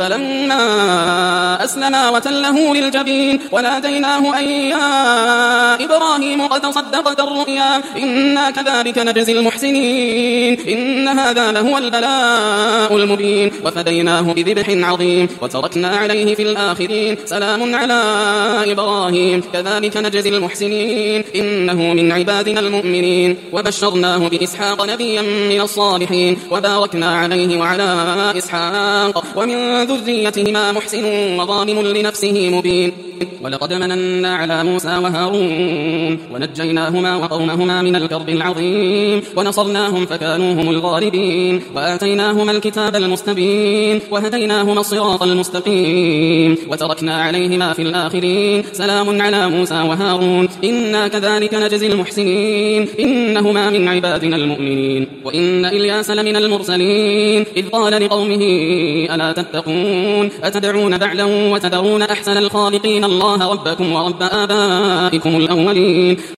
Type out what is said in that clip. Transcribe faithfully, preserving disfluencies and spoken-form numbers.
فلما أسلما وتله للجبين وناديناه أن يا إبراهيم قد صدقت الرؤيا إنا كذلك نجزي المحسنين إن هذا لهو البلاء المبين وفديناه بذبح عظيم وتركنا عليه في الآخرين سلام على إبراهيم كذلك نجزي المحسنين إنه من عبادنا المؤمنين وبشرناه بإسحاق نبيا من الصالحين وباركنا عليه وعلى إسحاق ومن ذريتهما محسن وظالم لنفسه مبين ولقد مننا على موسى وهارون ونجيناهما وقومهما من الكرب العظيم ونصرناهم فكانوا هم الغالبين وآتيناهما الكتاب المستبين وهديناهما الصراط المستقيم وتركنا عليهما في الآخرين سلام على موسى وهارون إنا كذلك نجزي المحسنين إنهما من عبادنا المؤمنين وإن إلياس لمن المرسلين إذ قال لقومه ألا تتقون أتدعون بعلا وتذرون أحسن الخالقين الله ربكم ورب آبائكم الأولين